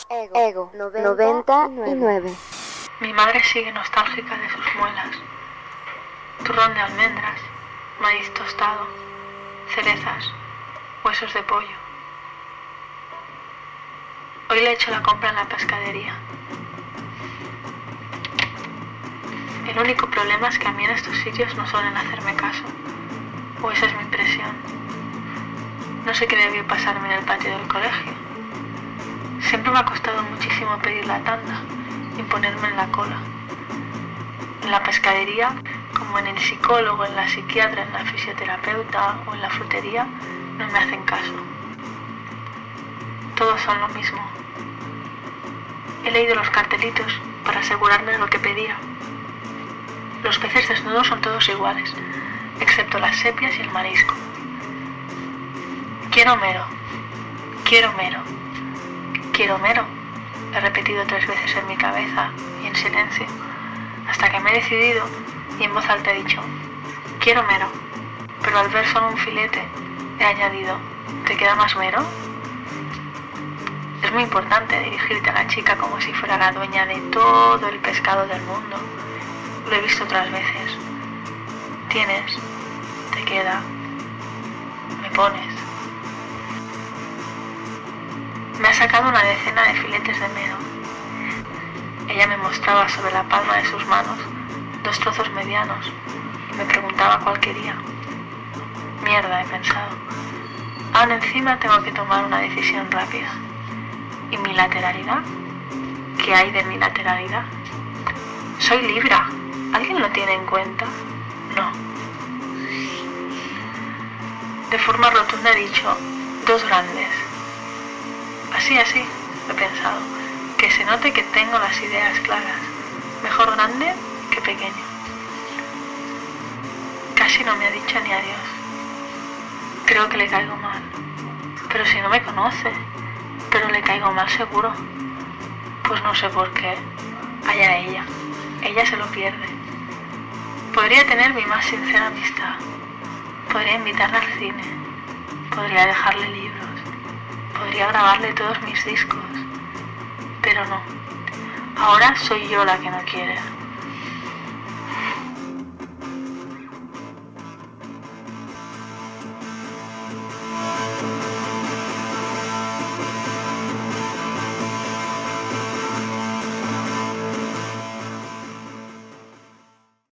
Ego 99. Mi madre sigue nostálgica de sus muelas. Turrón de almendras, maíz tostado, cerezas, huesos de pollo. Hoy le he hecho la compra en la pescadería. El único problema es que a mí en estos sitios no suelen hacerme caso, o esa es mi impresión. No sé qué debió pasarme en el patio del colegio. Siempre me ha costado muchísimo pedir la tanda y ponerme en la cola. En la pescadería, como en el psicólogo, en la psiquiatra, en la fisioterapeuta o en la frutería, no me hacen caso. Todos son lo mismo. He leído los cartelitos para asegurarme de lo que pedía. Los peces desnudos son todos iguales, excepto las sepias y el marisco. Quiero mero, quiero mero, quiero mero. He repetido 3 veces en mi cabeza y en silencio, hasta que me he decidido y en voz alta he dicho, quiero mero. Pero al ver solo un filete, he añadido, ¿te queda más mero? Es muy importante dirigirte a la chica como si fuera la dueña de todo el pescado del mundo. Lo he visto otras veces. Tienes, te queda, me pones. Me ha sacado una decena de filetes de mero. Ella me mostraba sobre la palma de sus manos 2 trozos medianos y me preguntaba cuál quería. Mierda, he pensado. Aún encima tengo que tomar una decisión rápida. ¿Y mi lateralidad? ¿Qué hay de mi lateralidad? Soy Libra. ¿Alguien lo tiene en cuenta? No. De forma rotunda he dicho, 2 grandes. Así, he pensado. Que se note que tengo las ideas claras. Mejor grande que pequeño. Casi no me ha dicho ni adiós. Creo que le caigo mal. Pero si no me conoce. Pero le caigo mal seguro. Pues no sé por qué. Allá ella. Ella se lo pierde. Podría tener mi más sincera amistad. Podría invitarla al cine. Podría dejarle libros. Podría grabarle todos mis discos. Pero no. Ahora soy yo la que no quiere.